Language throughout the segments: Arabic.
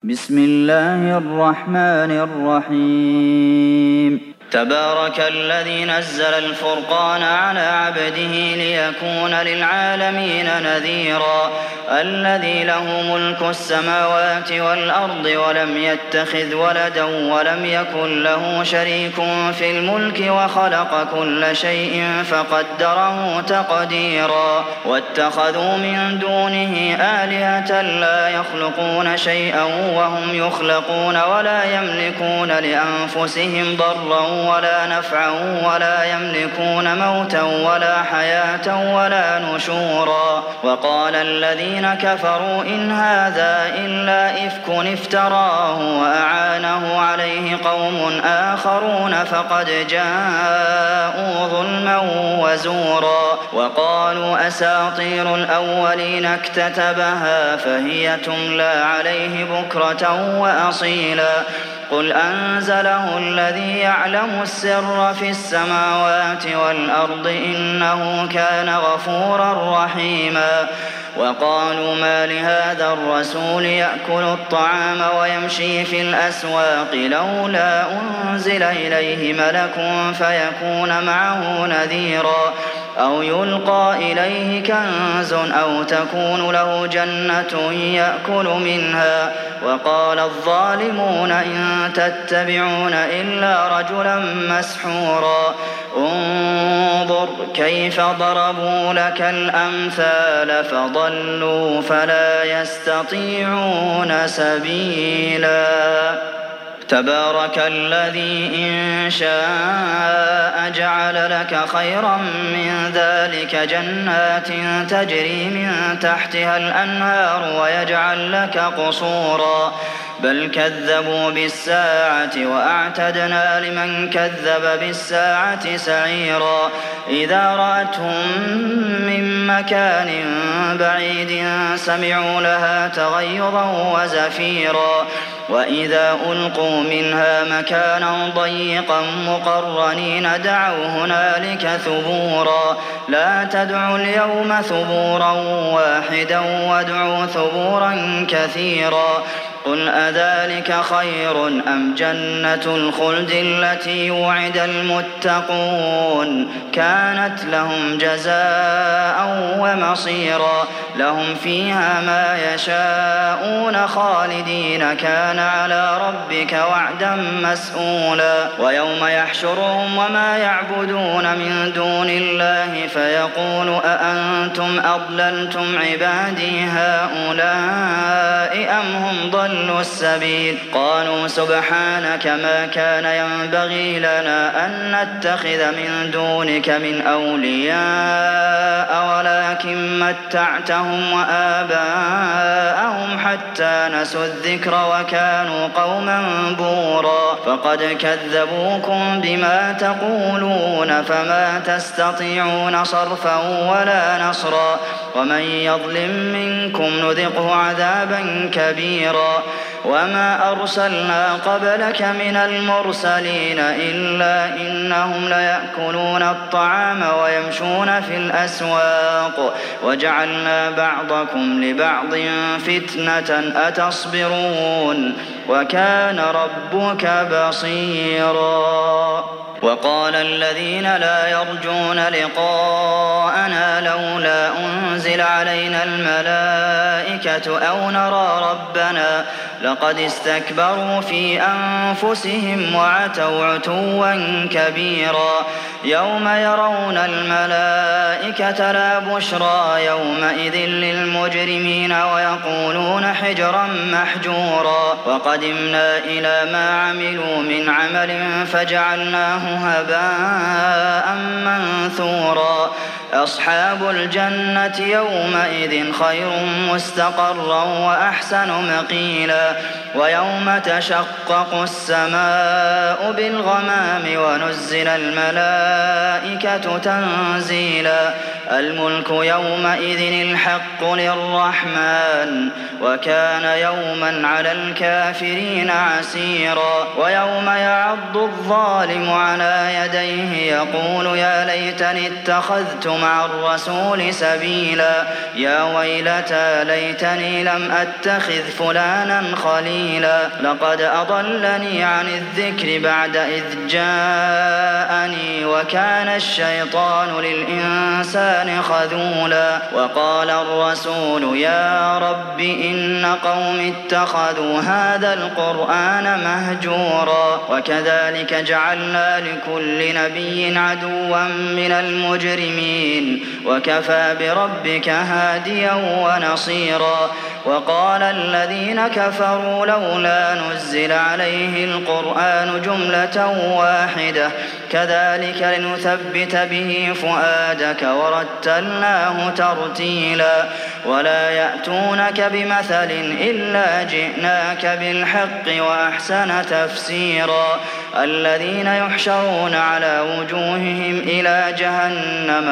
بسم الله الرحمن الرحيم تبارك الذي نزل الفرقان على عبده ليكون للعالمين نذيرا الذي له ملك السماوات والأرض ولم يتخذ ولدا ولم يكن له شريك في الملك وخلق كل شيء فقدره تقديرا واتخذوا من دونه آلهة لا يخلقون شيئا وهم يخلقون ولا يملكون لأنفسهم ضرا ولا نفعا ولا يملكون موتا ولا حياة ولا نشورا وقال الذين كفروا إن هذا إلا إفك افتراه وأعانه عليه قوم آخرون فقد جاءوا ظلما وزورا وقالوا أساطير الأولين اكتتبها فهي تملى عليه بكرة وأصيلا قل أنزله الذي يعلم السر في السماوات والأرض إنه كان غفورا رحيما وقالوا ما لهذا الرسول يأكل الطعام ويمشي في الأسواق لولا أنزل إليه ملك فيكون معه نذيرا أو يلقى إليه كنز أو تكون له جنة يأكل منها وقال الظالمون إن تتبعون إلا رجلا مسحورا انظر كيف ضربوا لك الأمثال فضلوا فلا يستطيعون سبيلا تبارك الذي إن شاء جعل لك خيرا من ذلك جنات تجري من تحتها الأنهار ويجعل لك قصورا بل كذبوا بالساعة وأعتدنا لمن كذب بالساعة سعيرا إذا رأتهم من مكان بعيد سمعوا لها تغيظا وزفيرا وإذا ألقوا منها مكانا ضيقا مقرنين دعوا هنالك ثبورا لا تدعوا اليوم ثبورا واحدا وادعوا ثبورا كثيرا قل أذلك خير أم جنة الخلد التي وعد المتقون كانت لهم جزاء ومصيرا لهم فيها ما يشاءون خالدين كان على ربك وعدا مسئولا ويوم يحشرهم وما يعبدون من دون الله فيقول أأنتم أضللتم عبادي هؤلاء أم هم ضلوا السبيل قالوا سبحانك ما كان ينبغي لنا أن نتخذ من دونك من أولياء ولكن متعتهم وآباءهم حتى نسوا الذكر وكانوا قوما بورا فقد كذبوكم بما تقولون فما تستطيعون صرفا ولا نصرا ومن يظلم منكم نذقه عذابا كبيرا وما أرسلنا قبلك من المرسلين إلا إنهم ليأكلون الطعام ويمشون في الأسواق وجعلنا بعضكم لبعض فتنة أتصبرون وكان ربك بصيرا وقال الذين لا يرجون لقاءنا لولا أنزل علينا الملائكة أو نرى ربنا لقد استكبروا في أنفسهم وعتوا عتوا كبيرا يوم يرون الملائكة لا بشرى يومئذ للمجرمين ويقولون حجرا محجورا وقدمنا إلى ما عملوا من عمل فجعلناه هباء منثورا أصحاب الجنة يومئذ خير مستقرا وأحسن مقيلا ويوم تشقق السماء بالغمام ونزل الملائكة تنزيلا الملك يومئذ الحق للرحمن وكان يوما على الكافرين عسيرا ويوم يعض الظالم على يديه يقول يا ليتني اتخذت مع الرسول سبيلا يا ويلتى ليتني لم أتخذ فلانا خليلا لقد أضلني عن الذكر بعد إذ جاءني وكان الشيطان للإنسان خذولا وقال الرسول يا رب إن قوم اتخذوا هذا القرآن مهجورا وكذلك جعلنا لكل نبي عدوا من المجرمين وكفى بربك هاديا ونصيرا وقال الذين كفروا لولا نزل عليه القرآن جملة واحدة كذلك لنثبت به فؤادك ورتلناه ترتيلا ولا يأتونك بمثل إلا جئناك بالحق وأحسن تفسيرا الذين يحشرون على وجوههم إلى جهنم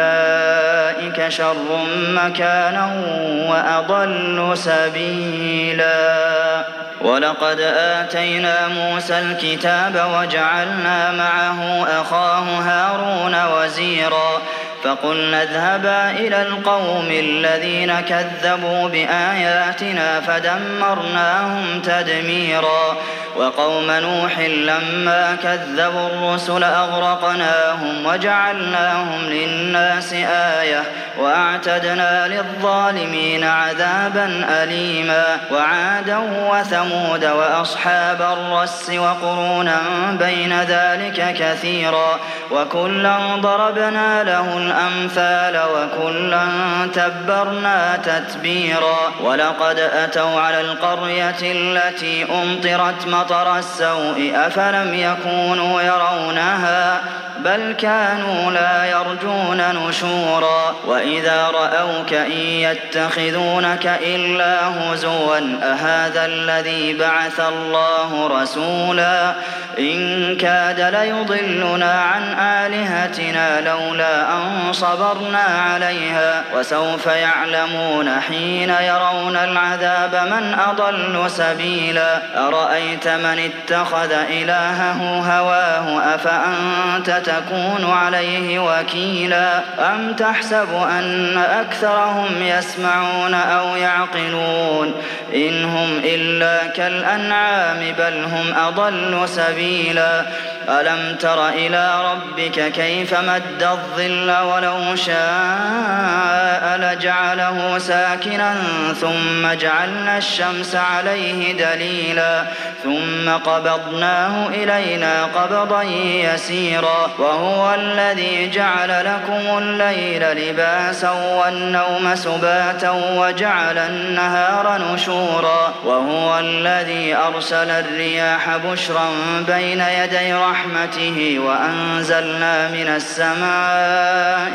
أولئك شر مكانا وأضل سبيلا ولقد آتينا موسى الكتاب وجعلنا معه أخاه هارون وزيرا فقلنا اذهبا إلى القوم الذين كذبوا بآياتنا فدمرناهم تدميرا وقوم نوح لما كذبوا الرسل أغرقناهم وجعلناهم للناس آية وأعتدنا للظالمين عذابا أليما وعادا وثمود وأصحاب الرس وقرونا بين ذلك كثيرا وكلا ضربنا له الأمثال وكلا تبرنا تتبيرا ولقد أتوا على القرية التي أمطرت مطر السوء أفلم يكونوا يرونها بل كانوا لا يرجون نشورا وإذا رأوك إن يتخذونك إلا هزوا أهذا الذي بعث الله رسولا إن كاد ليضلنا عن آلهتنا لولا أن صبرنا عليها وسوف يعلمون حين يرون العذاب من أضل سبيلا أرأيت من اتخذ إلهه هواه أفأنت تكون عليه وكيلا أم تحسب أن أكثرهم يسمعون أو يعقلون إن هم إلا كالأنعام بل هم أضل سبيلا ألم تر إلى ربك كيف مد الظل ولو شاء لجعله ساكنا ثم جعلنا الشمس عليه دليلا ثم قبضناه إلينا قبضا يسيرا وهو الذي جعل لكم الليل لباسا والنوم سباتا وجعل النهار نشورا وهو الذي أرسل الرياح بشرا بين يدي رحمته وأنزلنا من السماء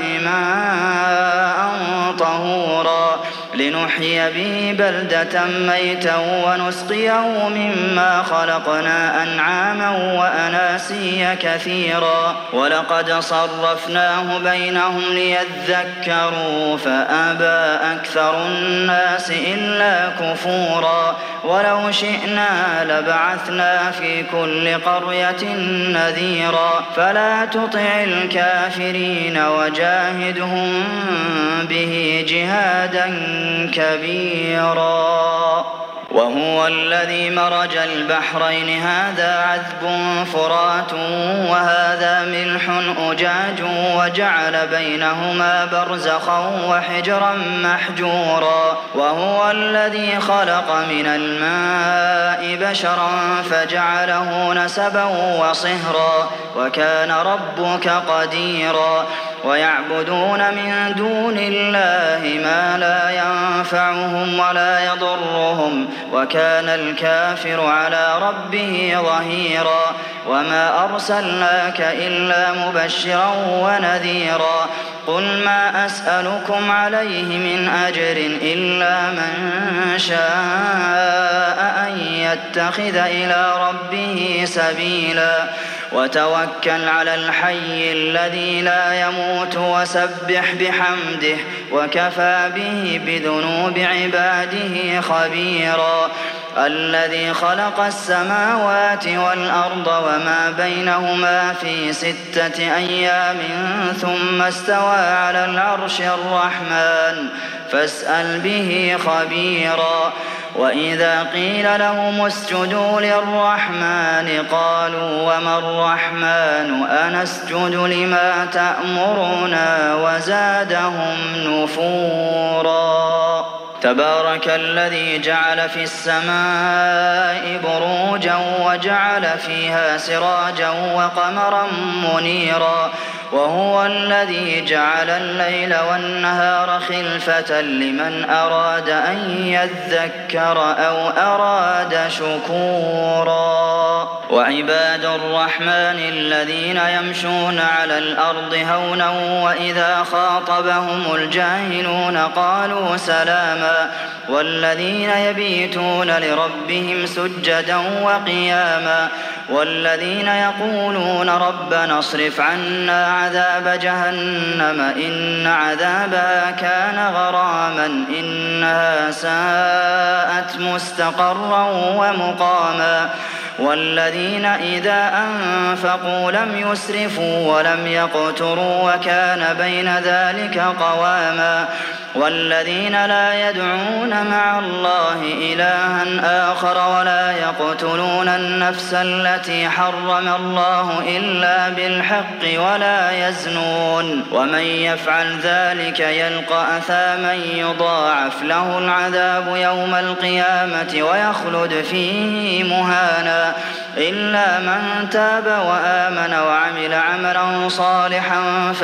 ماء طهورا لنحيي به بلدة ميتا ونسقيه مما خلقنا أنعاما وأناسيا كثيرا ولقد صرفناه بينهم ليذكروا فأبى أكثر الناس إلا كفورا ولو شئنا لبعثنا في كل قرية نذيرا فلا تطع الكافرين وجاهدهم به جهادا كبيرا وهو الذي مرج البحرين هذا عذب فرات وهذا ملح أجاج وجعل بينهما برزخا وحجرا محجورا وهو الذي خلق من الماء بشرا فجعله نسبا وصهرا وكان ربك قديرا ويعبدون من دون الله ما لا ينفعهم ولا يضرهم وكان الكافر على ربه ظهيرا وما أرسلناك إلا مبشرا ونذيرا قل ما أسألكم عليه من أجر إلا من شاء أن يتخذ إلى ربه سبيلا وتوكل على الحي الذي لا يموت وسبح بحمده وكفى به بذنوب عباده خبيرا الذي خلق السماوات والأرض وما بينهما في 6 أيام ثم استوى على العرش الرحمن فاسأل به خبيرا وإذا قيل لهم اسجدوا للرحمن قالوا وما الرحمن أنسجد لما تأمرنا وزادهم نفورا تبارك الذي جعل في السماء بروجا وجعل فيها سراجا وقمرا منيرا وهو الذي جعل الليل والنهار خلفة لمن أراد أن يذكر أو أراد شكورا وعباد الرحمن الذين يمشون على الأرض هونا وإذا خاطبهم الجاهلون قالوا سلاما والذين يبيتون لربهم سجدا وقياما والذين يقولون ربنا اصرف عنا عذاب جهنم إن عذابها كان غراما إنها ساءت مستقرا ومقاما والذين إذا أنفقوا لم يسرفوا ولم يقتروا وكان بين ذلك قواما والذين لا يدعون مع الله إلها آخر ولا يقتلون النفس التي حرم الله إلا بالحق ولا يزنون ومن يفعل ذلك يلقى أثاما يضاعف له العذاب يوم القيامة ويخلد فيه مهانا إلا من تاب وآمن وعمل عملا صالحا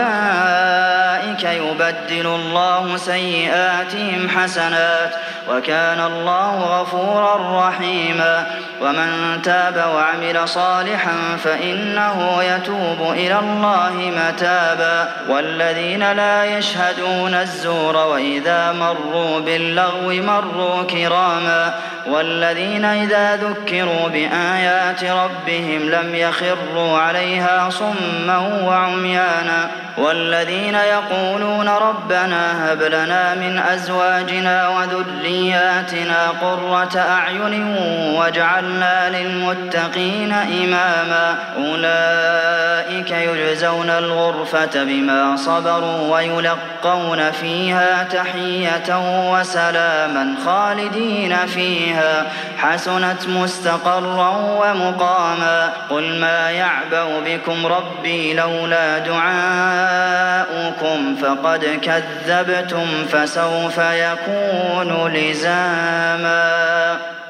فأولئك يبدل الله سيئاتهم حسنات وكان الله غفورا رحيما ومن تاب وعمل صالحا فإنه يتوب إلى الله متابا والذين لا يشهدون الزور وإذا مروا باللغو مروا كراما والذين إذا ذكروا بآيات ربهم لم يخروا عليها صما وعميانا والذين يقولون ربنا هب لنا من أزواجنا وذرياتنا قرة أعين واجعلنا للمتقين إماما أولئك يجزون الغرفة بما صبروا ويلقون فيها تحية وسلاما خالدين فيها حسنت مستقرا ومقاما قل ما يعبأ بكم ربي لولا دعاؤكم فقد كذبتم فسوف يكون لزاما